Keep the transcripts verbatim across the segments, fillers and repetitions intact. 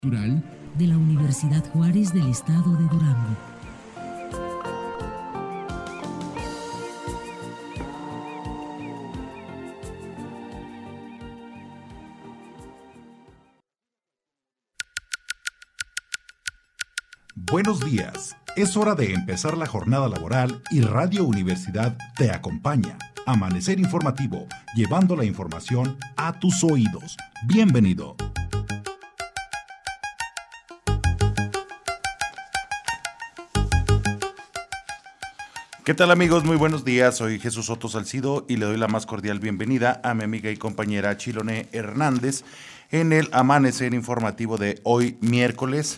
Cultural de la Universidad Juárez del Estado de Durango. Buenos días, es hora de empezar la jornada laboral y Radio Universidad te acompaña. Amanecer informativo, llevando la información a tus oídos. Bienvenido. ¿Qué tal amigos? Muy buenos días, soy Jesús Soto Salcido y le doy la más cordial bienvenida a mi amiga y compañera Chilone Hernández en el Amanecer Informativo de hoy miércoles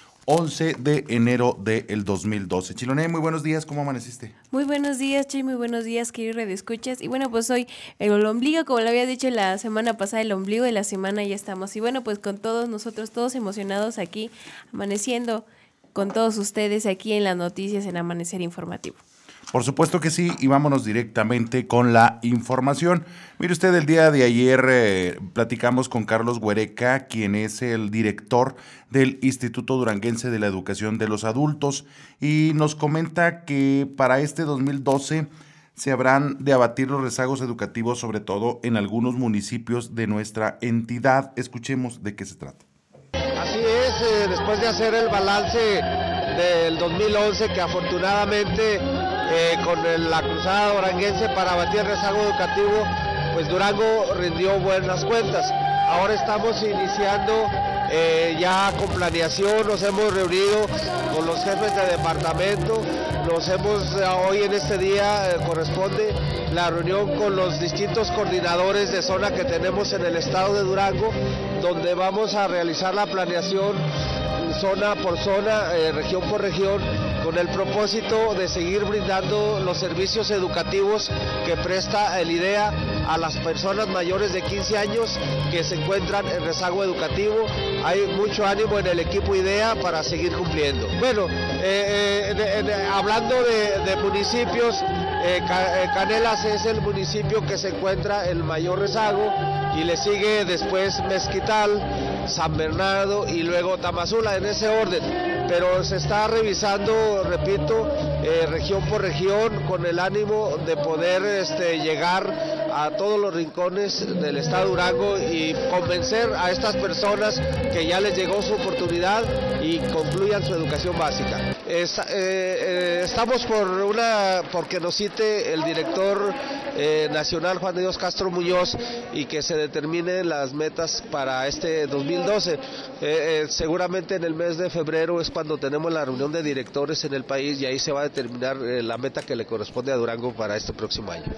once de enero del dos mil doce. Chilone, muy buenos días, ¿cómo amaneciste? Muy buenos días, Chi, muy buenos días, queridos redescuchas. Y bueno, pues hoy el ombligo, como lo había dicho la semana pasada, el ombligo de la semana ya estamos. Y bueno, pues con todos nosotros, todos emocionados aquí, amaneciendo con todos ustedes aquí en las noticias en Amanecer Informativo. Por supuesto que sí, y vámonos directamente con la información. Mire usted, el día de ayer eh, platicamos con Carlos Huereca, quien es el director del Instituto Duranguense de la Educación de los Adultos, y nos comenta que para este dos mil doce se habrán de abatir los rezagos educativos, sobre todo en algunos municipios de nuestra entidad. Escuchemos de qué se trata. Así es, eh, después de hacer el balance del dos mil once, que afortunadamente eh, con el, la cruzada duranguense para abatir el rezago educativo, pues Durango rindió buenas cuentas. Ahora estamos iniciando eh, ya con planeación, nos hemos reunido con los jefes de departamento, nos hemos, hoy en este día eh, corresponde la reunión con los distintos coordinadores de zona que tenemos en el estado de Durango, donde vamos a realizar la planeación zona por zona, eh, región por región, con el propósito de seguir brindando los servicios educativos que presta el IDEA a las personas mayores de quince años que se encuentran en rezago educativo. Hay mucho ánimo en el equipo IDEA para seguir cumpliendo. Bueno, eh, eh, de, de, hablando de, de municipios, eh, Canelas es el municipio que se encuentra en mayor rezago y le sigue después Mezquital, San Bernardo y luego Tamazula, en ese orden, pero se está revisando, repito, eh, región por región, con el ánimo de poder este, llegar a todos los rincones del estado de Durango y convencer a estas personas que ya les llegó su oportunidad y concluyan su educación básica. Es, eh, eh, estamos por una, porque nos cite el director eh, nacional Juan de Dios Castro Muñoz y que se determinen las metas para este dos mil doce. Eh, eh, seguramente en el mes de febrero es cuando tenemos la reunión de directores en el país y ahí se va a determinar eh, la meta que le corresponde a Durango para este próximo año.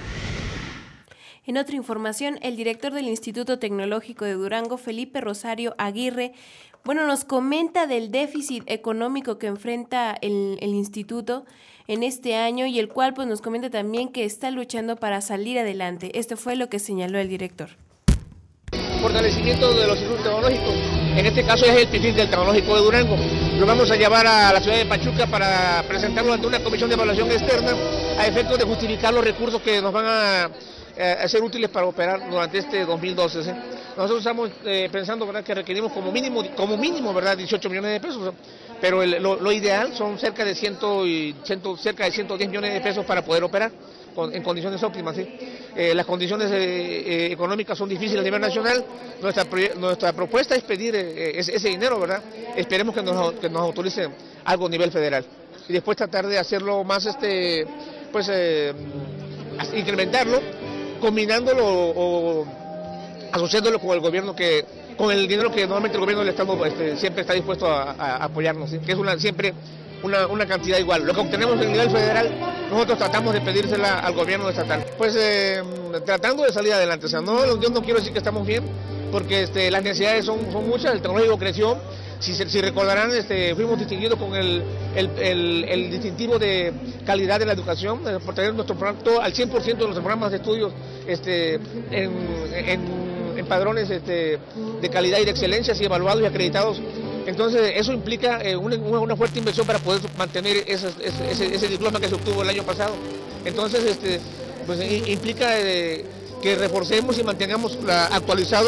En otra información, el director del Instituto Tecnológico de Durango, Felipe Rosario Aguirre, bueno, nos comenta del déficit económico que enfrenta el, el instituto en este año y el cual pues nos comenta también que está luchando para salir adelante. Esto fue lo que señaló el director. Fortalecimiento de los institutos tecnológicos, en este caso es el PIFIC del Tecnológico de Durango. Lo vamos a llevar a la ciudad de Pachuca para presentarlo ante una comisión de evaluación externa a efectos de justificar los recursos que nos van a a ser útiles para operar durante este dos mil doce. ¿sí? Nosotros estamos eh, pensando, ¿verdad?, que requerimos como mínimo, como mínimo, ¿verdad?, dieciocho millones de pesos, pero el, lo, lo ideal son cerca de, cien y, cien, cerca de ciento diez millones de pesos para poder operar con, en condiciones óptimas. ¿sí? Eh, las condiciones eh, eh, económicas son difíciles a nivel nacional, nuestra, nuestra propuesta es pedir eh, ese, ese dinero, ¿verdad? Esperemos que nos, que nos autoricen algo a nivel federal y después tratar de hacerlo más, este, pues, eh, incrementarlo, combinándolo o asociándolo con el gobierno, que con el dinero que normalmente el gobierno del Estado este, siempre está dispuesto a, a apoyarnos, ¿sí? que es una siempre una, una cantidad igual. Lo que obtenemos a nivel federal, nosotros tratamos de pedírsela al gobierno estatal. Pues eh, tratando de salir adelante, o sea, no, yo no quiero decir que estamos bien, porque este, las necesidades son, son muchas, el tecnológico creció. Si, si recordarán, este, fuimos distinguidos con el, el, el, el distintivo de calidad de la educación, por tener nuestro programa, todo, al cien por ciento de nuestros programas de estudios este, en, en, en padrones este, de calidad y de excelencia, así evaluados y acreditados. Entonces, eso implica eh, una, una fuerte inversión para poder mantener ese, ese, ese diploma que se obtuvo el año pasado. Entonces, este, pues, implica eh, que reforcemos y mantengamos la, actualizado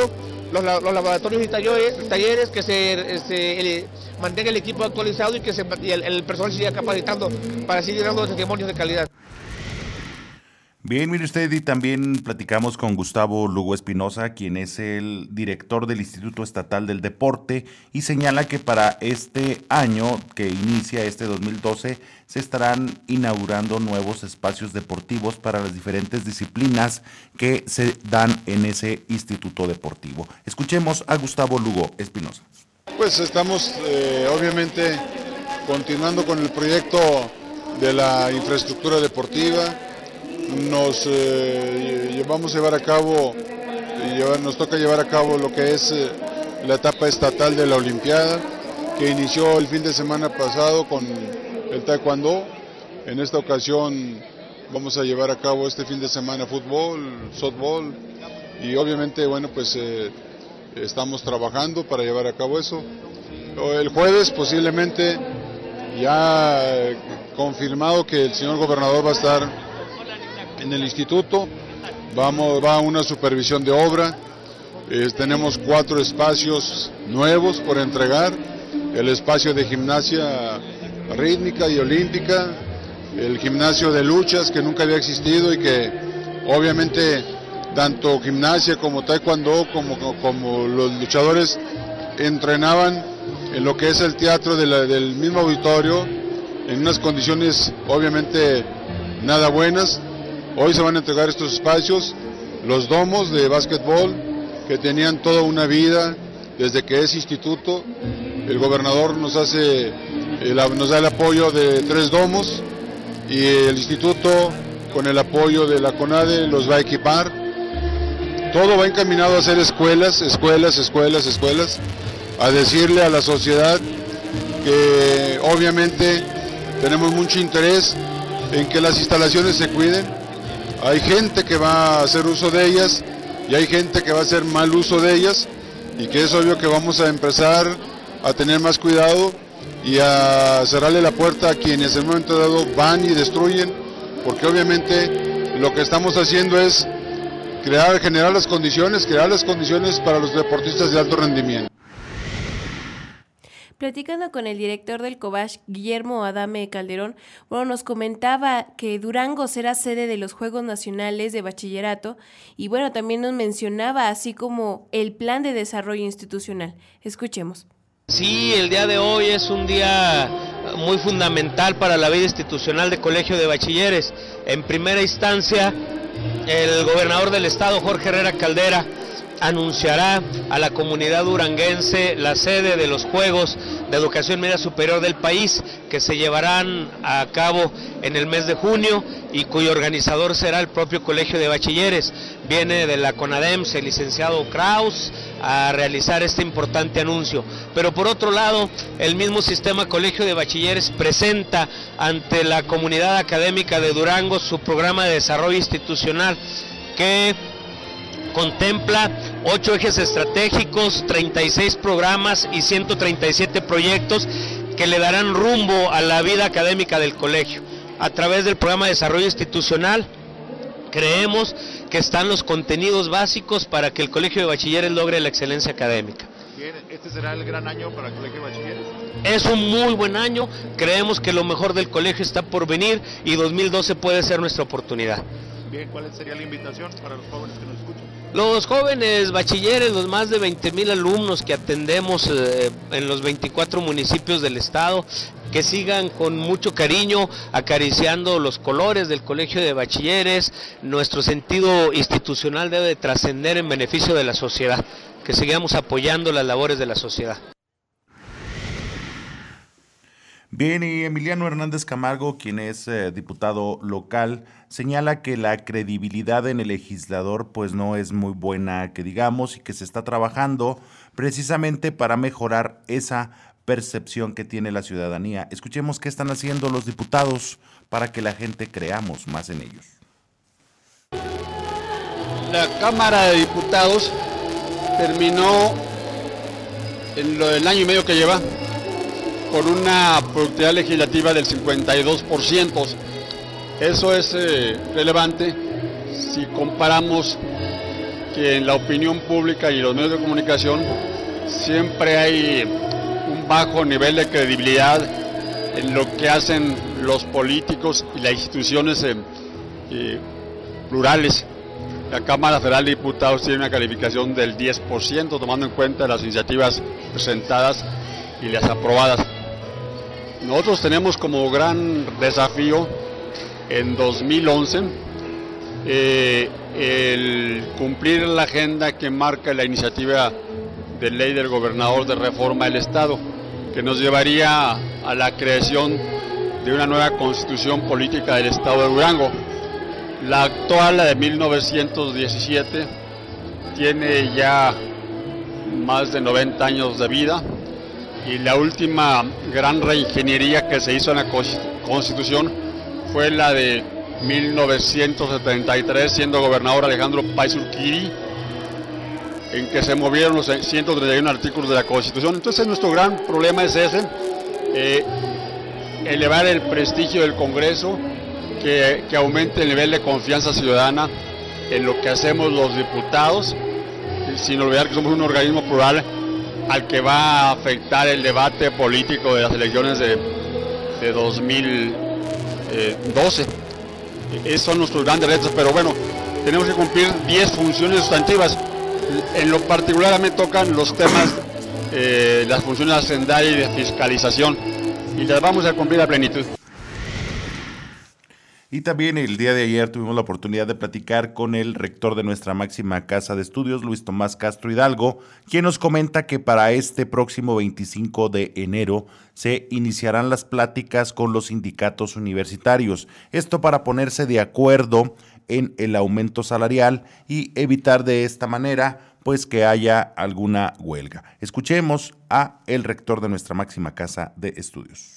los, los laboratorios y talleres, talleres que se, se el, mantenga el equipo actualizado y que se, y el, el personal siga capacitando para seguir dando testimonios de calidad. Bien, mire usted, y también platicamos con Gustavo Lugo Espinosa, quien es el director del Instituto Estatal del Deporte, y señala que para este año que inicia, este dos mil doce, se estarán inaugurando nuevos espacios deportivos para las diferentes disciplinas que se dan en ese Instituto Deportivo. Escuchemos a Gustavo Lugo Espinosa. Pues estamos eh, obviamente continuando con el proyecto de la infraestructura deportiva. Nos eh, vamos a llevar a cabo, llevar, nos toca llevar a cabo lo que es eh, la etapa estatal de la Olimpiada, que inició el fin de semana pasado con el taekwondo. En esta ocasión vamos a llevar a cabo este fin de semana fútbol, softball, y obviamente, bueno, pues eh, estamos trabajando para llevar a cabo eso. El jueves posiblemente ya eh, confirmado que el señor gobernador va a estar en el instituto, vamos, va a una supervisión de obra, eh, tenemos cuatro espacios nuevos por entregar, el espacio de gimnasia rítmica y olímpica, el gimnasio de luchas que nunca había existido y que obviamente tanto gimnasia como taekwondo como, como los luchadores entrenaban en lo que es el teatro de la, del mismo auditorio, en unas condiciones obviamente nada buenas. Hoy se van a entregar estos espacios, los domos de básquetbol que tenían toda una vida desde que es instituto. El gobernador nos hace, el, nos da el apoyo de tres domos y el instituto con el apoyo de la CONADE los va a equipar. Todo va encaminado a hacer escuelas, escuelas, escuelas, escuelas, a decirle a la sociedad que obviamente tenemos mucho interés en que las instalaciones se cuiden. Hay gente que va a hacer uso de ellas y hay gente que va a hacer mal uso de ellas, y que es obvio que vamos a empezar a tener más cuidado y a cerrarle la puerta a quienes en un momento dado van y destruyen, porque obviamente lo que estamos haciendo es crear, generar las condiciones, crear las condiciones para los deportistas de alto rendimiento. Platicando con el director del COBASH, Guillermo Adame Calderón, bueno, nos comentaba que Durango será sede de los Juegos Nacionales de Bachillerato y bueno, también nos mencionaba así como el plan de desarrollo institucional. Escuchemos. Sí, el día de hoy es un día muy fundamental para la vida institucional de Colegio de Bachilleres. En primera instancia, el gobernador del estado, Jorge Herrera Caldera, anunciará a la comunidad duranguense la sede de los Juegos de Educación Media Superior del país, que se llevarán a cabo en el mes de junio y cuyo organizador será el propio Colegio de Bachilleres. Viene de la CONADEMS el licenciado Kraus a realizar este importante anuncio. Pero por otro lado, el mismo sistema Colegio de Bachilleres presenta ante la comunidad académica de Durango su programa de desarrollo institucional, que contempla ocho ejes estratégicos, treinta y seis programas y ciento treinta y siete proyectos que le darán rumbo a la vida académica del colegio. A través del programa de desarrollo institucional creemos que están los contenidos básicos para que el Colegio de Bachilleres logre la excelencia académica. Bien, ¿este será el gran año para el Colegio de Bachilleres? Es un muy buen año, creemos que lo mejor del colegio está por venir y dos mil doce puede ser nuestra oportunidad. Bien, ¿cuál sería la invitación para los jóvenes que nos escuchan? Los jóvenes bachilleres, los más de veinte mil alumnos que atendemos eh, en los veinticuatro municipios del estado, que sigan con mucho cariño acariciando los colores del Colegio de Bachilleres. Nuestro sentido institucional debe trascender en beneficio de la sociedad, que sigamos apoyando las labores de la sociedad. Bien, y Emiliano Hernández Camargo, quien es eh, diputado local, señala que la credibilidad en el legislador pues no es muy buena, que digamos, y que se está trabajando precisamente para mejorar esa percepción que tiene la ciudadanía. Escuchemos qué están haciendo los diputados para que la gente creamos más en ellos. La Cámara de Diputados terminó en lo del año y medio que lleva con una productividad legislativa del cincuenta y dos por ciento. Eso es eh, relevante si comparamos que en la opinión pública y los medios de comunicación siempre hay un bajo nivel de credibilidad en lo que hacen los políticos y las instituciones eh, eh, plurales. La Cámara Federal de Diputados tiene una calificación del diez por ciento, tomando en cuenta las iniciativas presentadas y las aprobadas. Nosotros tenemos como gran desafío en dos mil once eh, el cumplir la agenda que marca la iniciativa de ley del gobernador de reforma del Estado, que nos llevaría a la creación de una nueva constitución política del Estado de Durango. La actual, la de mil novecientos diecisiete, tiene ya más de noventa años de vida, y la última gran reingeniería que se hizo en la Constitución fue la de mil novecientos setenta y tres, siendo gobernador Alejandro Páez Urquidi, en que se movieron los ciento treinta y uno artículos de la Constitución. Entonces nuestro gran problema es ese, eh, elevar el prestigio del Congreso, que, que aumente el nivel de confianza ciudadana en lo que hacemos los diputados, sin olvidar que somos un organismo plural al que va a afectar el debate político de las elecciones de, de dos mil doce. Esos son nuestros grandes retos, pero bueno, tenemos que cumplir diez funciones sustantivas. En lo particular me tocan los temas, eh, las funciones hacendarias y de fiscalización, y las vamos a cumplir a plenitud. Y también el día de ayer tuvimos la oportunidad de platicar con el rector de nuestra máxima casa de estudios, Luis Tomás Castro Hidalgo, quien nos comenta que para este próximo veinticinco de enero se iniciarán las pláticas con los sindicatos universitarios. Esto para ponerse de acuerdo en el aumento salarial y evitar de esta manera pues que haya alguna huelga. Escuchemos a el rector de nuestra máxima casa de estudios.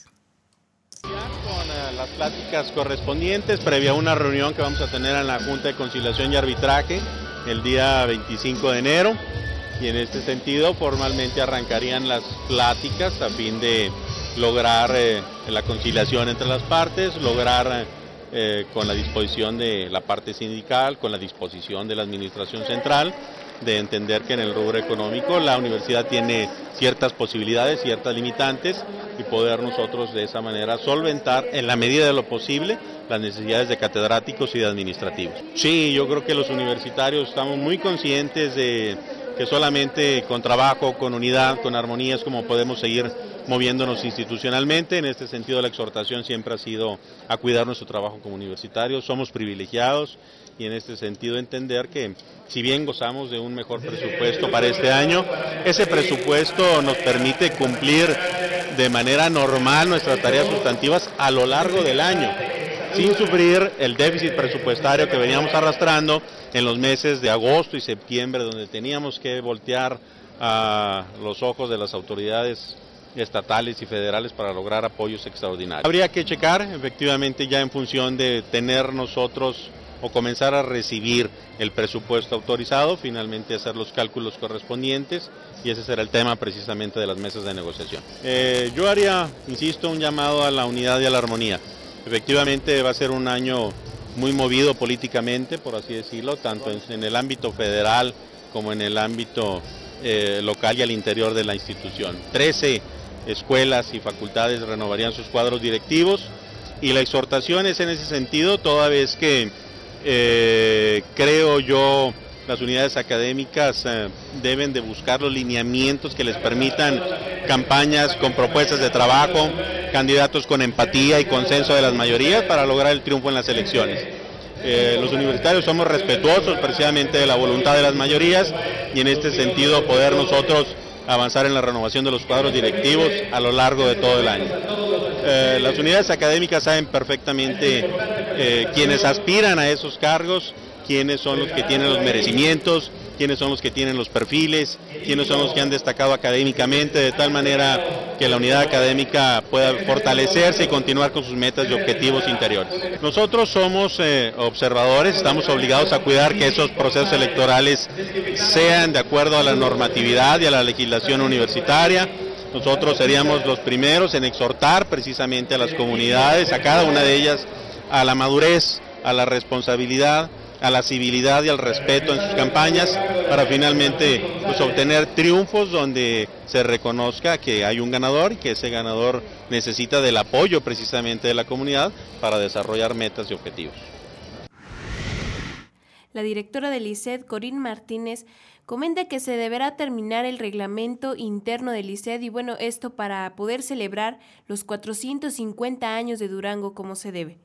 Las pláticas correspondientes previa a una reunión que vamos a tener en la Junta de Conciliación y Arbitraje el día veinticinco de enero, y en este sentido formalmente arrancarían las pláticas a fin de lograr eh, la conciliación entre las partes, lograr eh, con la disposición de la parte sindical, con la disposición de la Administración Central, de entender que en el rubro económico la universidad tiene ciertas posibilidades, ciertas limitantes, y poder nosotros de esa manera solventar en la medida de lo posible las necesidades de catedráticos y de administrativos. Sí, yo creo que los universitarios estamos muy conscientes de que solamente con trabajo, con unidad, con armonía es como podemos seguir moviéndonos institucionalmente. En este sentido la exhortación siempre ha sido a cuidar nuestro trabajo como universitarios. Somos privilegiados y en este sentido entender que si bien gozamos de un mejor presupuesto para este año, ese presupuesto nos permite cumplir de manera normal nuestras tareas sustantivas a lo largo del año, sin sufrir el déficit presupuestario que veníamos arrastrando en los meses de agosto y septiembre, donde teníamos que voltear a los ojos de las autoridades estatales y federales para lograr apoyos extraordinarios. Habría que checar, efectivamente, ya en función de tener nosotros o comenzar a recibir el presupuesto autorizado, finalmente hacer los cálculos correspondientes, y ese será el tema precisamente de las mesas de negociación. Eh, yo haría, insisto, un llamado a la unidad y a la armonía. Efectivamente va a ser un año muy movido políticamente, por así decirlo, tanto en, en el ámbito federal como en el ámbito eh, local y al interior de la institución. Trece escuelas y facultades renovarían sus cuadros directivos, y la exhortación es en ese sentido, toda vez que eh, creo yo las unidades académicas eh, deben de buscar los lineamientos que les permitan campañas con propuestas de trabajo, candidatos con empatía y consenso de las mayorías para lograr el triunfo en las elecciones. Eh, los universitarios somos respetuosos precisamente de la voluntad de las mayorías, y en este sentido poder nosotros avanzar en la renovación de los cuadros directivos a lo largo de todo el año. Eh, las unidades académicas saben perfectamente eh, quienes aspiran a esos cargos, quiénes son los que tienen los merecimientos, quiénes son los que tienen los perfiles, quiénes son los que han destacado académicamente, de tal manera que la unidad académica pueda fortalecerse y continuar con sus metas y objetivos interiores. Nosotros somos eh, observadores, estamos obligados a cuidar que esos procesos electorales sean de acuerdo a la normatividad y a la legislación universitaria. Nosotros seríamos los primeros en exhortar precisamente a las comunidades, a cada una de ellas, a la madurez, a la responsabilidad, a la civilidad y al respeto en sus campañas para finalmente pues, obtener triunfos donde se reconozca que hay un ganador y que ese ganador necesita del apoyo precisamente de la comunidad para desarrollar metas y objetivos. La directora del I C E D, Corín Martínez, comenta que se deberá terminar el reglamento interno del I C E D y bueno, esto para poder celebrar los cuatrocientos cincuenta años de Durango como se debe.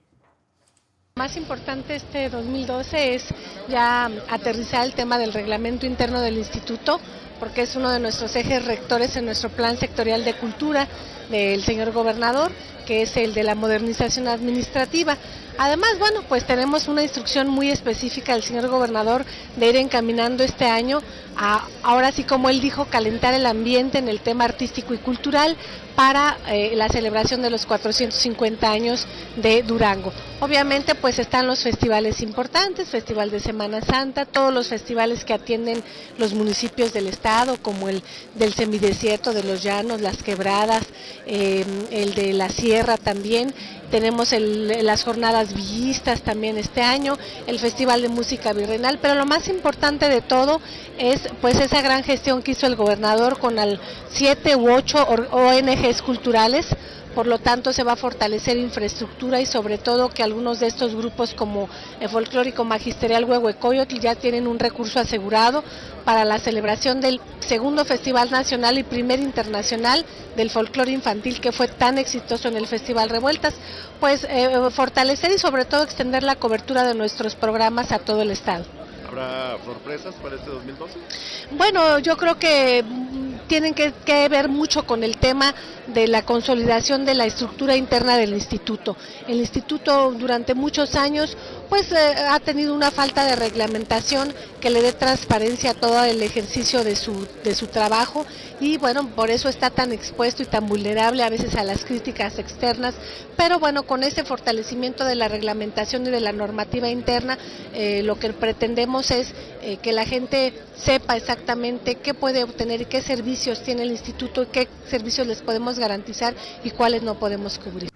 Más importante este dos mil doce es ya aterrizar el tema del reglamento interno del instituto, porque es uno de nuestros ejes rectores en nuestro plan sectorial de cultura del señor gobernador, que es el de la modernización administrativa. Además, bueno, pues tenemos una instrucción muy específica del señor gobernador de ir encaminando este año a, ahora sí como él dijo, calentar el ambiente en el tema artístico y cultural para eh, la celebración de los cuatrocientos cincuenta años de Durango. Obviamente pues están los festivales importantes, Festival de Semana Santa, todos los festivales que atienden los municipios del estado, como el del semidesierto, de los llanos, las quebradas, eh, el de la sierra también. Tenemos el, las jornadas villistas también este año, el Festival de Música Virreinal, pero lo más importante de todo es pues esa gran gestión que hizo el gobernador con al siete u ocho O N Ges culturales. Por lo tanto, se va a fortalecer infraestructura y sobre todo que algunos de estos grupos como el folclórico magisterial Huehuecoyotl ya tienen un recurso asegurado para la celebración del segundo Festival Nacional y primer internacional del folclore infantil que fue tan exitoso en el Festival Revueltas. Pues eh, fortalecer y sobre todo extender la cobertura de nuestros programas a todo el estado. ¿Habrá sorpresas para este dos mil doce? Bueno, yo creo que tienen que, que ver mucho con el tema de la consolidación de la estructura interna del instituto. El instituto durante muchos años pues eh, ha tenido una falta de reglamentación que le dé transparencia a todo el ejercicio de su, de su trabajo y bueno, por eso está tan expuesto y tan vulnerable a veces a las críticas externas, pero bueno, con ese fortalecimiento de la reglamentación y de la normativa interna, eh, lo que pretendemos es eh, que la gente sepa exactamente qué puede obtener y qué servicios tiene el instituto y qué servicios les podemos garantizar y cuáles no podemos cubrir.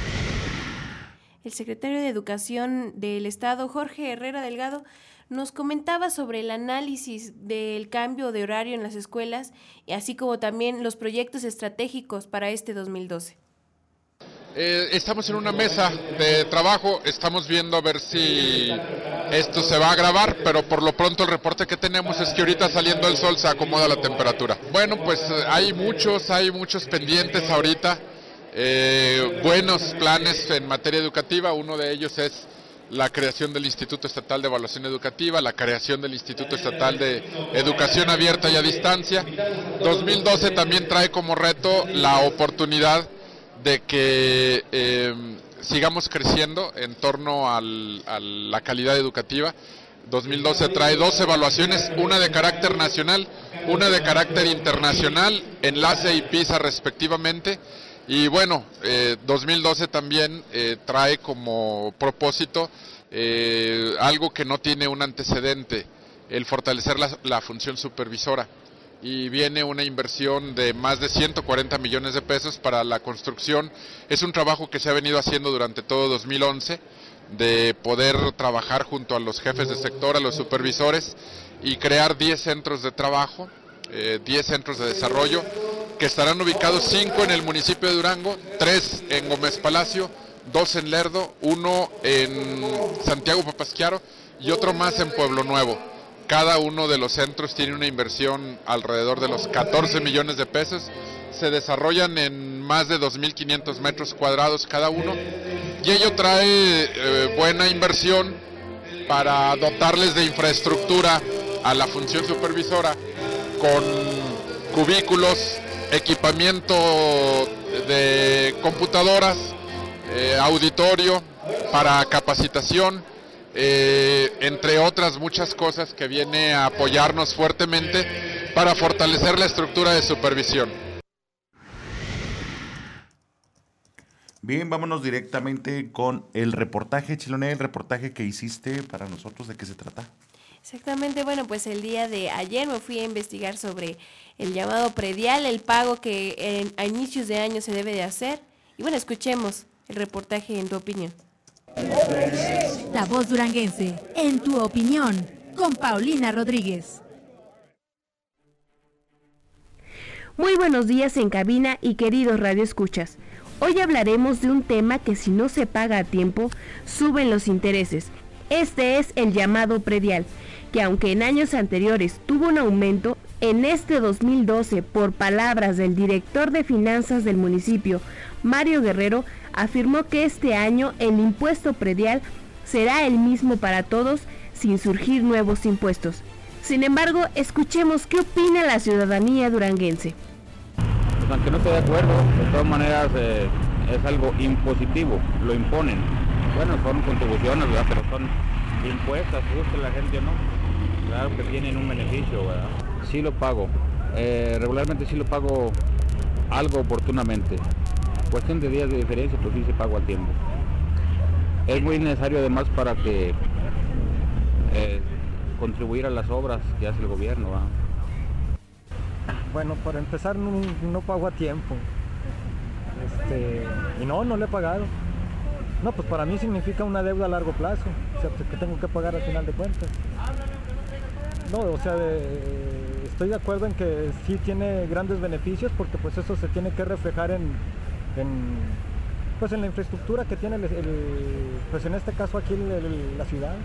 El secretario de Educación del Estado, Jorge Herrera Delgado, nos comentaba sobre el análisis del cambio de horario en las escuelas y así como también los proyectos estratégicos para este dos mil doce. Eh, estamos en una mesa de trabajo, estamos viendo a ver si esto se va a grabar, pero por lo pronto el reporte que tenemos es que ahorita saliendo el sol se acomoda la temperatura. Bueno, pues hay muchos, hay muchos pendientes ahorita, eh, buenos planes en materia educativa, uno de ellos es la creación del Instituto Estatal de Evaluación Educativa, la creación del Instituto Estatal de Educación Abierta y a Distancia. dos mil doce también trae como reto la oportunidad de que eh, sigamos creciendo en torno al, a la calidad educativa. dos mil doce trae dos evaluaciones, una de carácter nacional, una de carácter internacional, Enlace y PISA respectivamente. Y bueno, eh, dos mil doce también eh, trae como propósito eh, algo que no tiene un antecedente, el fortalecer la, la función supervisora. Y viene una inversión de más de ciento cuarenta millones de pesos para la construcción. Es un trabajo que se ha venido haciendo durante todo dos mil once, de poder trabajar junto a los jefes de sector, a los supervisores, y crear diez centros de trabajo, eh, diez centros de desarrollo, que estarán ubicados cinco en el municipio de Durango, tres en Gómez Palacio, dos en Lerdo, uno en Santiago Papasquiaro y otro más en Pueblo Nuevo. Cada uno de los centros tiene una inversión alrededor de los catorce millones de pesos, se desarrollan en más de dos mil quinientos metros cuadrados cada uno y ello trae eh, buena inversión para dotarles de infraestructura a la función supervisora con cubículos, equipamiento de computadoras, eh, auditorio para capacitación, eh, entre otras muchas cosas que viene a apoyarnos fuertemente para fortalecer la estructura de supervisión. Bien, vámonos directamente con el reportaje, Chilone, el reportaje que hiciste para nosotros, ¿de qué se trata? Exactamente, bueno, pues el día de ayer me fui a investigar sobre el llamado predial, el pago que en, a inicios de año se debe de hacer. Y bueno, escuchemos el reportaje en tu opinión. La Voz Duranguense, en tu opinión, con Paulina Rodríguez. Muy buenos días en cabina y queridos radioescuchas. Hoy hablaremos de un tema que si no se paga a tiempo, suben los intereses. Este es el llamado predial, que aunque en años anteriores tuvo un aumento, en este dos mil doce, por palabras del director de finanzas del municipio, Mario Guerrero, afirmó que este año el impuesto predial será el mismo para todos, sin surgir nuevos impuestos. Sin embargo, escuchemos qué opina la ciudadanía duranguense. Pues aunque no esté de acuerdo, de todas maneras eh, es algo impositivo, lo imponen. Bueno, son contribuciones, ¿verdad? Pero son impuestos, guste la gente o no. Claro que tienen un beneficio, ¿verdad? Sí lo pago, eh, regularmente sí lo pago algo oportunamente. Cuestión de días de diferencia, pues sí se pago al tiempo. Es muy necesario además para que eh, contribuir a las obras que hace el gobierno, ¿verdad? Bueno, para empezar no, no pago a tiempo. Este, y no, no le he pagado. No, pues para mí significa una deuda a largo plazo, o sea, que tengo que pagar al final de cuentas. No, o sea, de, estoy de acuerdo en que sí tiene grandes beneficios porque pues eso se tiene que reflejar en, en pues en la infraestructura que tiene el, el, pues en este caso aquí el, el, la ciudad.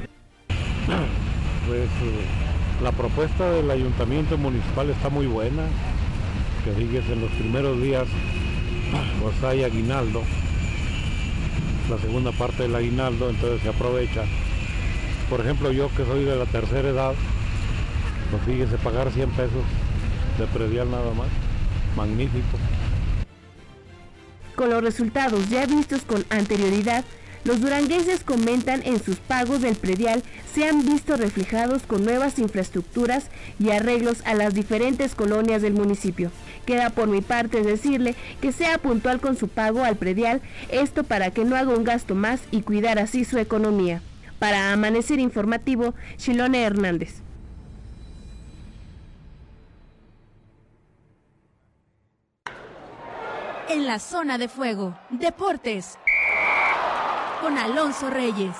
Pues la propuesta del ayuntamiento municipal está muy buena, que fíjese, en los primeros días pues hay aguinaldo, la segunda parte del aguinaldo, entonces se aprovecha. Por ejemplo, yo que soy de la tercera edad, pues fíjese, pagar cien pesos de predial nada más, magnífico. Con los resultados ya vistos con anterioridad, los duranguenses comentan en sus pagos del predial se han visto reflejados con nuevas infraestructuras y arreglos a las diferentes colonias del municipio. Queda por mi parte decirle que sea puntual con su pago al predial, esto para que no haga un gasto más y cuidar así su economía. Para Amanecer Informativo, Shilone Hernández. En la zona de fuego, deportes, con Alonso Reyes.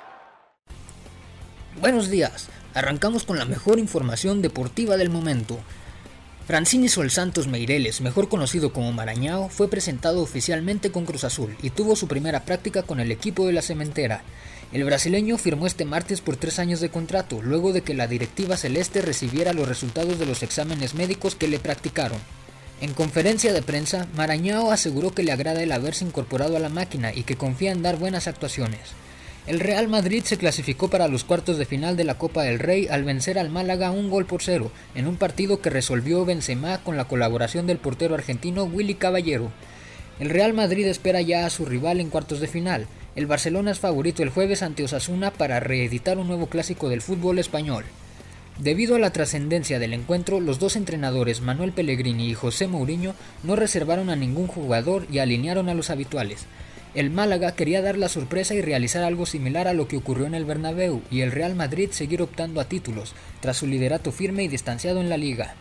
Buenos días, arrancamos con la mejor información deportiva del momento. Francini Sol Santos Meireles, mejor conocido como Marañao, fue presentado oficialmente con Cruz Azul y tuvo su primera práctica con el equipo de la Cementera. El brasileño firmó este martes por tres años de contrato, luego de que la directiva celeste recibiera los resultados de los exámenes médicos que le practicaron. En conferencia de prensa, Marañao aseguró que le agrada el haberse incorporado a la máquina y que confía en dar buenas actuaciones. El Real Madrid se clasificó para los cuartos de final de la Copa del Rey al vencer al Málaga un gol por cero, en un partido que resolvió Benzema con la colaboración del portero argentino Willy Caballero. El Real Madrid espera ya a su rival en cuartos de final. El Barcelona es favorito el jueves ante Osasuna para reeditar un nuevo clásico del fútbol español. Debido a la trascendencia del encuentro, los dos entrenadores Manuel Pellegrini y José Mourinho no reservaron a ningún jugador y alinearon a los habituales. El Málaga quería dar la sorpresa y realizar algo similar a lo que ocurrió en el Bernabéu, y el Real Madrid seguir optando a títulos, tras su liderato firme y distanciado en la liga.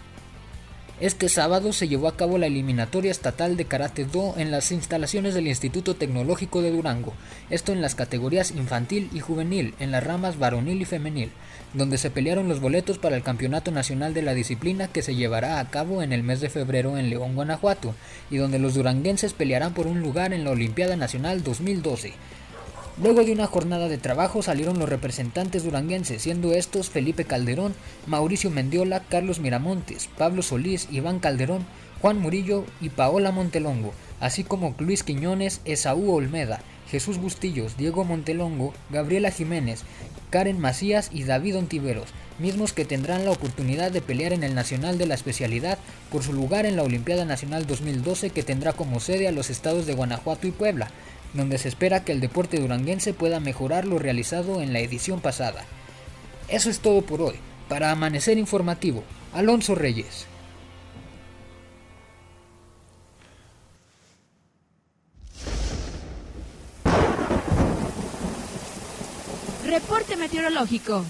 Este sábado se llevó a cabo la eliminatoria estatal de Karate Do en las instalaciones del Instituto Tecnológico de Durango, esto en las categorías infantil y juvenil, en las ramas varonil y femenil, donde se pelearon los boletos para el Campeonato Nacional de la disciplina que se llevará a cabo en el mes de febrero en León, Guanajuato, y donde los duranguenses pelearán por un lugar en la Olimpiada Nacional dos mil doce. Luego de una jornada de trabajo salieron los representantes duranguenses, siendo estos Felipe Calderón, Mauricio Mendiola, Carlos Miramontes, Pablo Solís, Iván Calderón, Juan Murillo y Paola Montelongo, así como Luis Quiñones, Esaú Olmeda, Jesús Bustillos, Diego Montelongo, Gabriela Jiménez, Karen Macías y David Ontiveros, mismos que tendrán la oportunidad de pelear en el Nacional de la especialidad por su lugar en la Olimpiada Nacional dos mil doce, que tendrá como sede a los estados de Guanajuato y Puebla, donde se espera que el deporte duranguense pueda mejorar lo realizado en la edición pasada. Eso es todo por hoy. Para Amanecer Informativo, Alonso Reyes. Reporte meteorológico.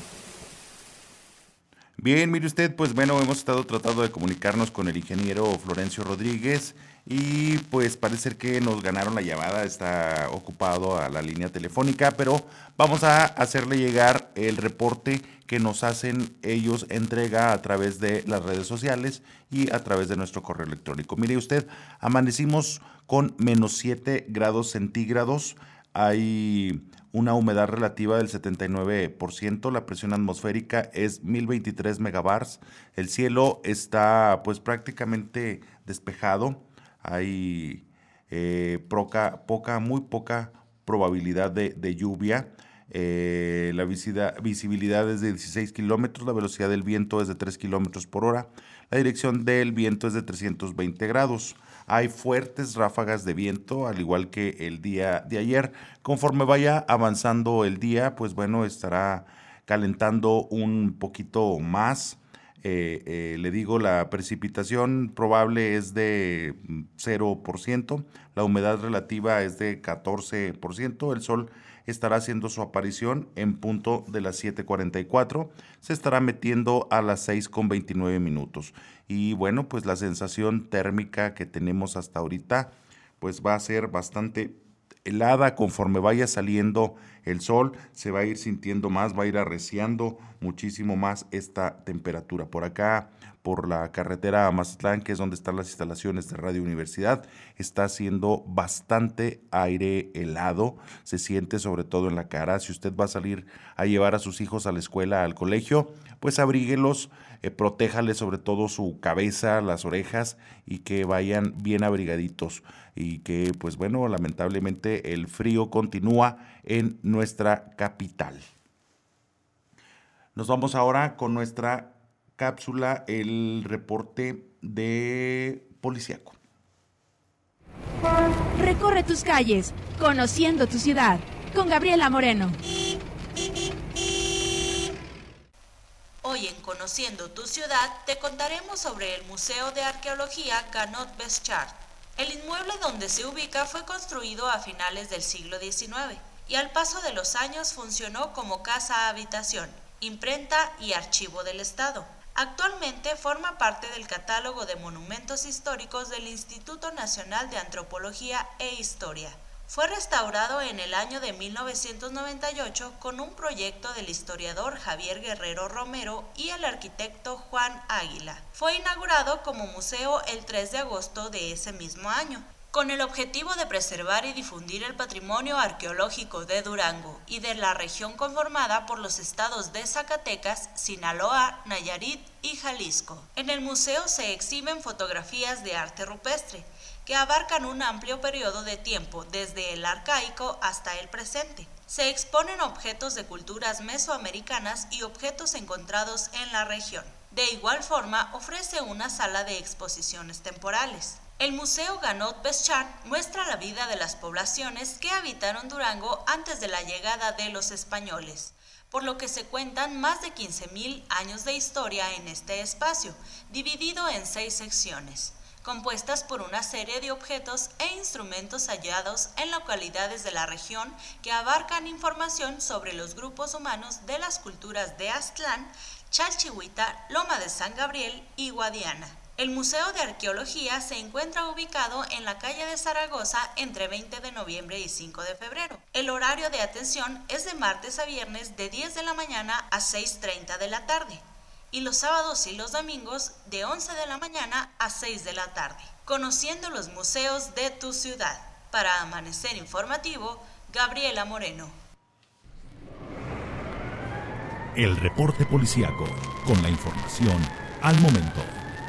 Bien, mire usted, pues bueno, hemos estado tratando de comunicarnos con el ingeniero Florencio Rodríguez, y pues parece que nos ganaron la llamada, está ocupado a la línea telefónica, pero vamos a hacerle llegar el reporte que nos hacen ellos entrega a través de las redes sociales y a través de nuestro correo electrónico. Mire usted, amanecimos con menos siete grados centígrados, hay una humedad relativa del setenta y nueve por ciento, la presión atmosférica es mil veintitrés megabars, el cielo está pues prácticamente despejado, hay eh, poca, poca, muy poca probabilidad de, de lluvia, eh, la visida, visibilidad es de dieciséis kilómetros, la velocidad del viento es de tres kilómetros por hora, la dirección del viento es de trescientos veinte grados. Hay fuertes ráfagas de viento, al igual que el día de ayer. Conforme vaya avanzando el día, pues bueno, estará calentando un poquito más. Eh, eh, le digo, la precipitación probable es de cero por ciento, la humedad relativa es de catorce por ciento, el sol estará haciendo su aparición en punto de las siete cuarenta y cuatro, se estará metiendo a las seis con veintinueve minutos. Y bueno, pues la sensación térmica que tenemos hasta ahorita, pues va a ser bastante helada. Conforme vaya saliendo el sol, se va a ir sintiendo más, va a ir arreciando muchísimo más esta temperatura. Por acá, por la carretera a Mazatlán, que es donde están las instalaciones de Radio Universidad, está haciendo bastante aire helado, se siente sobre todo en la cara. Si usted va a salir a llevar a sus hijos a la escuela, al colegio, pues abríguelos, eh, protéjale sobre todo su cabeza, las orejas, y que vayan bien abrigaditos. Y que, pues bueno, lamentablemente el frío continúa en nuestra capital. Nos vamos ahora con nuestra cápsula, el reporte de Policiaco. Recorre tus calles, conociendo tu ciudad, con Gabriela Moreno. Hoy en Conociendo tu Ciudad te contaremos sobre el Museo de Arqueología Canot Beschart. El inmueble donde se ubica fue construido a finales del siglo diecinueve y al paso de los años funcionó como casa-habitación, imprenta y archivo del Estado. Actualmente forma parte del catálogo de monumentos históricos del Instituto Nacional de Antropología e Historia. Fue restaurado en el año de mil novecientos noventa y ocho con un proyecto del historiador Javier Guerrero Romero y el arquitecto Juan Águila. Fue inaugurado como museo el tres de agosto de ese mismo año, con el objetivo de preservar y difundir el patrimonio arqueológico de Durango y de la región conformada por los estados de Zacatecas, Sinaloa, Nayarit y Jalisco. En el museo se exhiben fotografías de arte rupestre, que abarcan un amplio periodo de tiempo, desde el arcaico hasta el presente. Se exponen objetos de culturas mesoamericanas y objetos encontrados en la región. De igual forma, ofrece una sala de exposiciones temporales. El Museo Canot Beschart muestra la vida de las poblaciones que habitaron Durango antes de la llegada de los españoles, por lo que se cuentan más de quince mil años de historia en este espacio, dividido en seis secciones, compuestas por una serie de objetos e instrumentos hallados en localidades de la región que abarcan información sobre los grupos humanos de las culturas de Aztlán, Chalchihuita, Loma de San Gabriel y Guadiana. El Museo de Arqueología se encuentra ubicado en la calle de Zaragoza entre veinte de noviembre y cinco de febrero. El horario de atención es de martes a viernes de diez de la mañana a seis treinta de la tarde y los sábados y los domingos de once de la mañana a seis de la tarde. Conociendo los museos de tu ciudad. Para Amanecer Informativo, Gabriela Moreno. El reporte policiaco, con la información al momento.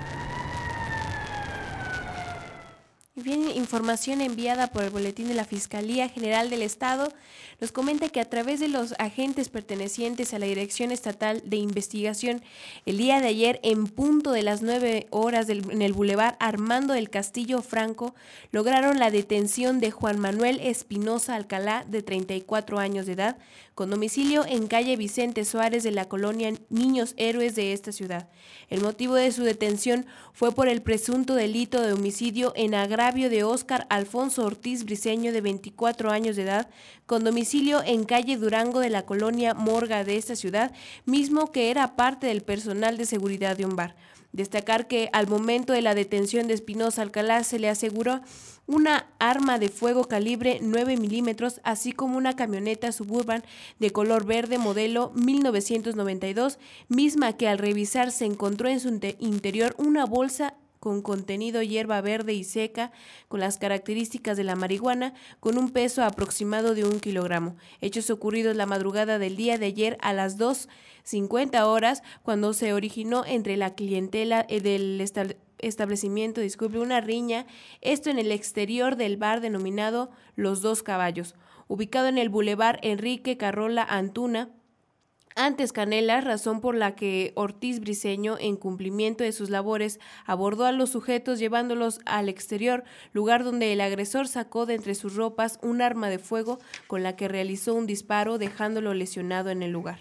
Bien, información enviada por el Boletín de la Fiscalía General del Estado nos comenta que a través de los agentes pertenecientes a la Dirección Estatal de Investigación, el día de ayer, en punto de las nueve horas del, en el Boulevard Armando del Castillo Franco, lograron la detención de Juan Manuel Espinosa Alcalá, de treinta y cuatro años de edad, con domicilio en calle Vicente Suárez de la colonia Niños Héroes de esta ciudad. El motivo de su detención fue por el presunto delito de homicidio en agravio de Óscar Alfonso Ortiz Briceño, de veinticuatro años de edad, con domicilio en calle Durango de la colonia Morga de esta ciudad, mismo que era parte del personal de seguridad de un bar. Destacar que al momento de la detención de Espinosa Alcalá se le aseguró una arma de fuego calibre nueve milímetros, así como una camioneta Suburban de color verde modelo mil novecientos noventa y dos, misma que al revisar se encontró en su interior una bolsa con contenido hierba verde y seca, con las características de la marihuana, con un peso aproximado de un kilogramo. Hechos ocurridos la madrugada del día de ayer a las dos cincuenta horas, cuando se originó entre la clientela del establecimiento, disculpe, una riña, esto en el exterior del bar denominado Los Dos Caballos, ubicado en el Boulevard Enrique Carrola Antuna, antes Canela, razón por la que Ortiz Briceño, en cumplimiento de sus labores, abordó a los sujetos llevándolos al exterior, lugar donde el agresor sacó de entre sus ropas un arma de fuego con la que realizó un disparo, dejándolo lesionado en el lugar.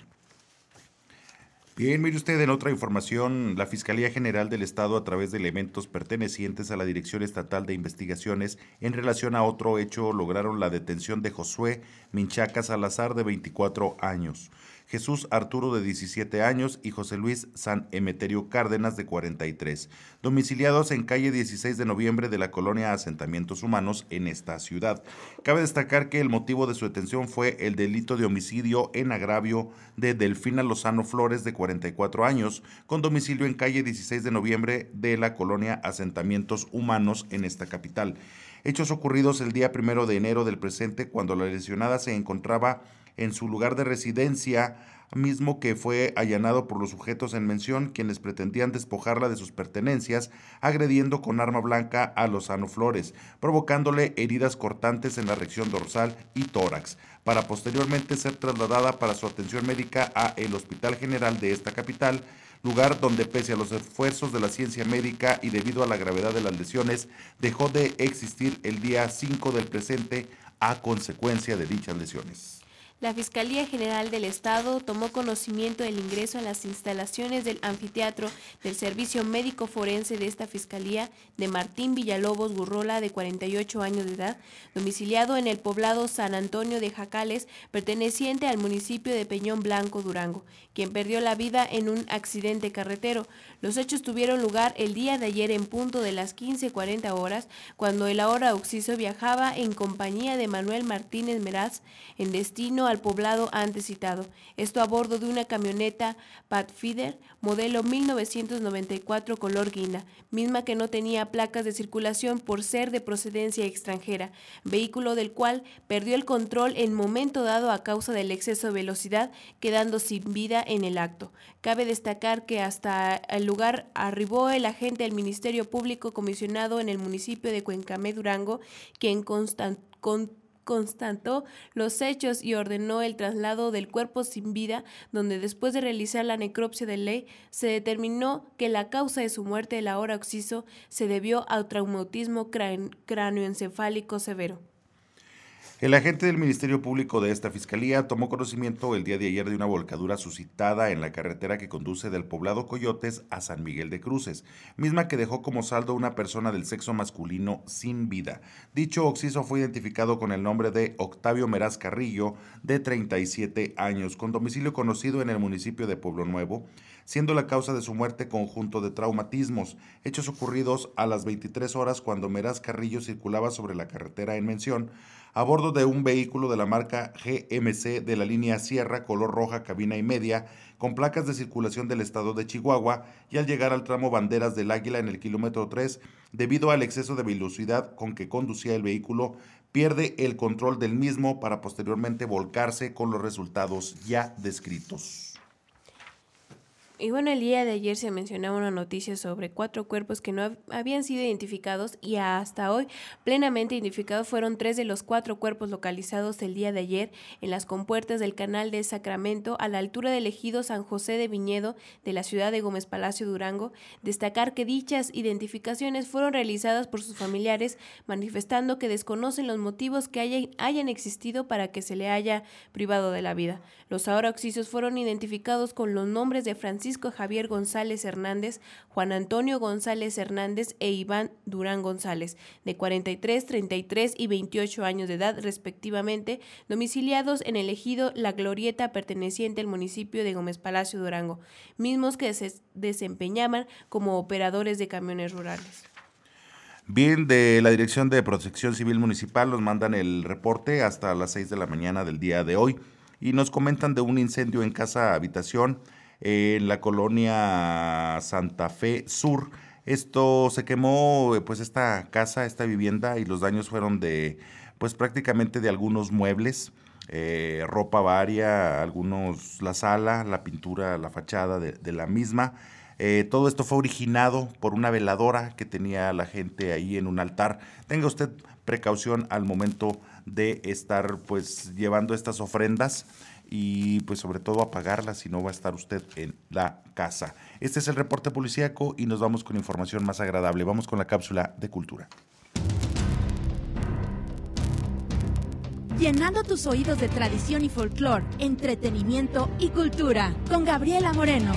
Bien, mire usted, en otra información, la Fiscalía General del Estado, a través de elementos pertenecientes a la Dirección Estatal de Investigaciones, en relación a otro hecho, lograron la detención de Josué Minchaca Salazar, de veinticuatro años. Jesús Arturo, de diecisiete años, y José Luis San Emeterio Cárdenas, de cuarenta y tres, domiciliados en calle dieciséis de noviembre de la colonia Asentamientos Humanos en esta ciudad. Cabe destacar que el motivo de su detención fue el delito de homicidio en agravio de Delfina Lozano Flores, de cuarenta y cuatro años, con domicilio en calle dieciséis de noviembre de la colonia Asentamientos Humanos en esta capital. Hechos ocurridos el día primero de enero del presente, cuando la lesionada se encontraba en su lugar de residencia, mismo que fue allanado por los sujetos en mención, quienes pretendían despojarla de sus pertenencias, agrediendo con arma blanca a Lozano Flores, provocándole heridas cortantes en la región dorsal y tórax, para posteriormente ser trasladada para su atención médica a el Hospital General de esta capital, lugar donde, pese a los esfuerzos de la ciencia médica y debido a la gravedad de las lesiones, dejó de existir el día cinco del presente a consecuencia de dichas lesiones. La Fiscalía General del Estado tomó conocimiento del ingreso a las instalaciones del anfiteatro del Servicio Médico Forense de esta Fiscalía de Martín Villalobos Gurrola, de cuarenta y ocho años de edad, domiciliado en el poblado San Antonio de Jacales, perteneciente al municipio de Peñón Blanco, Durango, quien perdió la vida en un accidente carretero. Los hechos tuvieron lugar el día de ayer en punto de las quince cuarenta horas, cuando el ahora occiso viajaba en compañía de Manuel Martínez Meraz en destino al poblado antes citado, esto a bordo de una camioneta Pathfinder modelo mil novecientos noventa y cuatro color guinda, misma que no tenía placas de circulación por ser de procedencia extranjera, vehículo del cual perdió el control en momento dado a causa del exceso de velocidad, quedando sin vida en el acto. Cabe destacar que hasta el lugar arribó el agente del Ministerio Público comisionado en el municipio de Cuencamé, Durango, quien constant, con, constató los hechos y ordenó el traslado del cuerpo sin vida, donde después de realizar la necropsia de ley se determinó que la causa de su muerte, el ahora occiso, se debió al traumatismo cráneoencefálico severo. El agente del Ministerio Público de esta Fiscalía tomó conocimiento el día de ayer de una volcadura suscitada en la carretera que conduce del poblado Coyotes a San Miguel de Cruces, misma que dejó como saldo una persona del sexo masculino sin vida. Dicho occiso fue identificado con el nombre de Octavio Meraz Carrillo, de treinta y siete años, con domicilio conocido en el municipio de Pueblo Nuevo, siendo la causa de su muerte conjunto de traumatismos, hechos ocurridos a las veintitrés horas cuando Meraz Carrillo circulaba sobre la carretera en mención, a bordo de un vehículo de la marca G M C de la línea Sierra, color roja, cabina y media, con placas de circulación del estado de Chihuahua, y al llegar al tramo Banderas del Águila en el kilómetro tres, debido al exceso de velocidad con que conducía el vehículo, pierde el control del mismo para posteriormente volcarse con los resultados ya descritos. Y bueno, el día de ayer se mencionaba una noticia sobre cuatro cuerpos que no habían sido identificados, y hasta hoy plenamente identificados fueron tres de los cuatro cuerpos localizados el día de ayer en las compuertas del Canal de Sacramento, a la altura del ejido San José de Viñedo de la ciudad de Gómez Palacio, Durango. Destacar que dichas identificaciones fueron realizadas por sus familiares, manifestando que desconocen los motivos que hayan, hayan existido para que se le haya privado de la vida. Los ahora occisos fueron identificados con los nombres de Francisco Francisco Javier González Hernández, Juan Antonio González Hernández e Iván Durán González, de cuarenta y tres, treinta y tres y veintiocho años de edad respectivamente, domiciliados en el ejido La Glorieta perteneciente al municipio de Gómez Palacio, Durango, mismos que se desempeñaban como operadores de camiones rurales. Bien, de la Dirección de Protección Civil Municipal nos mandan el reporte hasta las seis de la mañana del día de hoy y nos comentan de un incendio en casa habitación en la colonia Santa Fe Sur. Esto se quemó, pues esta casa, esta vivienda, y los daños fueron de, pues prácticamente de algunos muebles, eh, ropa varia, algunos, la sala, la pintura, la fachada de, de la misma. Eh, todo esto fue originado por una veladora que tenía la gente ahí en un altar. Tenga usted precaución al momento de estar pues llevando estas ofrendas y pues sobre todo apagarlas si no va a estar usted en la casa. Este es el reporte policíaco y nos vamos con información más agradable. Vamos con la cápsula de cultura. Llenando tus oídos de tradición y folclor, entretenimiento y cultura, con Gabriela Moreno.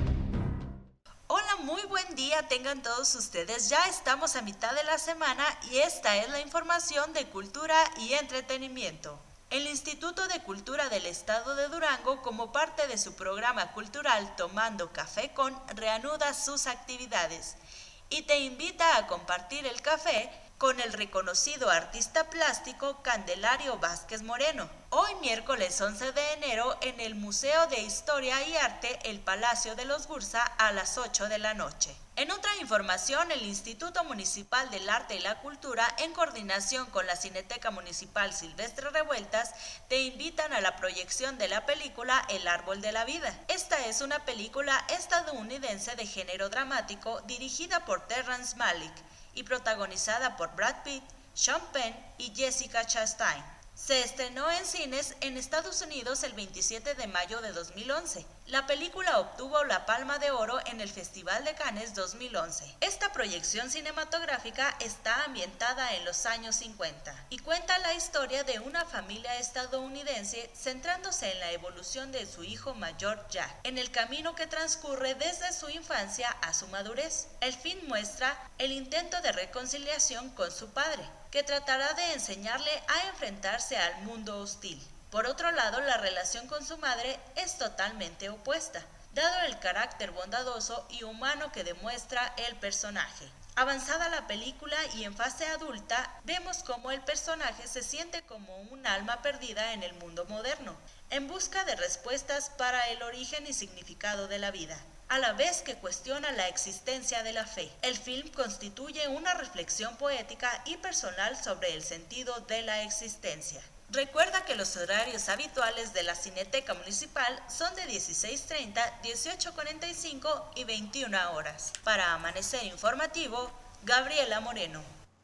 Hola, muy buen día tengan todos ustedes. Ya estamos a mitad de la semana y esta es la información de cultura y entretenimiento. El Instituto de Cultura del Estado de Durango, como parte de su programa cultural Tomando Café Con, reanuda sus actividades y te invita a compartir el café con el reconocido artista plástico Candelario Vázquez Moreno, hoy miércoles once de enero en el Museo de Historia y Arte, el Palacio de los Bursa, a las ocho de la noche. En otra información, el Instituto Municipal del Arte y la Cultura, en coordinación con la Cineteca Municipal Silvestre Revueltas, te invitan a la proyección de la película El Árbol de la Vida. Esta es una película estadounidense de género dramático dirigida por Terrence Malick y protagonizada por Brad Pitt, Sean Penn y Jessica Chastain. Se estrenó en cines en Estados Unidos el veintisiete de mayo de dos mil once. La película obtuvo la Palma de Oro en el Festival de Cannes dos mil once. Esta proyección cinematográfica está ambientada en los años cincuenta y cuenta la historia de una familia estadounidense centrándose en la evolución de su hijo mayor Jack, en el camino que transcurre desde su infancia a su madurez. El film muestra el intento de reconciliación con su padre, que tratará de enseñarle a enfrentarse al mundo hostil. Por otro lado, la relación con su madre es totalmente opuesta, dado el carácter bondadoso y humano que demuestra el personaje. Avanzada la película y en fase adulta, vemos cómo el personaje se siente como un alma perdida en el mundo moderno, en busca de respuestas para el origen y significado de la vida, a la vez que cuestiona la existencia de la fe. El film constituye una reflexión poética y personal sobre el sentido de la existencia. Recuerda que los horarios habituales de la Cineteca Municipal son de dieciséis treinta, dieciocho cuarenta y cinco y veintiuna horas. Para Amanecer Informativo, Gabriela Moreno.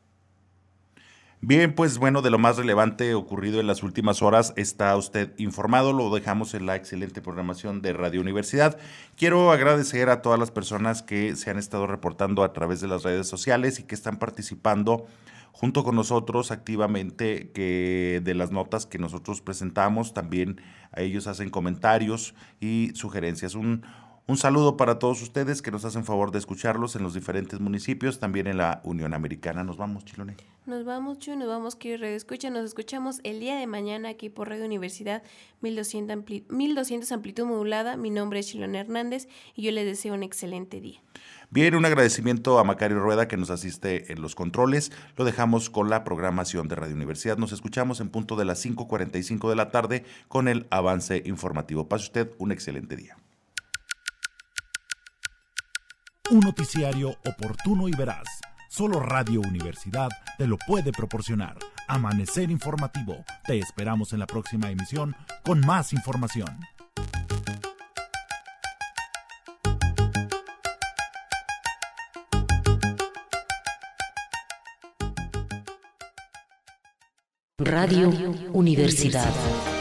Bien, pues bueno, de lo más relevante ocurrido en las últimas horas está usted informado, lo dejamos en la excelente programación de Radio Universidad. Quiero agradecer a todas las personas que se han estado reportando a través de las redes sociales y que están participando junto con nosotros activamente que de las notas que nosotros presentamos. También a ellos hacen comentarios y sugerencias. Un Un saludo para todos ustedes que nos hacen favor de escucharlos en los diferentes municipios, también en la Unión Americana. Nos vamos, Chilone. Nos vamos, Chu, nos vamos, querido Radio Escucha. Nos escuchamos el día de mañana aquí por Radio Universidad mil doscientos, ampli- mil doscientos amplitud modulada. Mi nombre es Chilone Hernández y yo les deseo un excelente día. Bien, un agradecimiento a Macario Rueda que nos asiste en los controles. Lo dejamos con la programación de Radio Universidad. Nos escuchamos en punto de las cinco cuarenta y cinco de la tarde con el avance informativo. Pase usted un excelente día. Un noticiario oportuno y veraz. Solo Radio Universidad te lo puede proporcionar. Amanecer Informativo. Te esperamos en la próxima emisión con más información. Radio Universidad.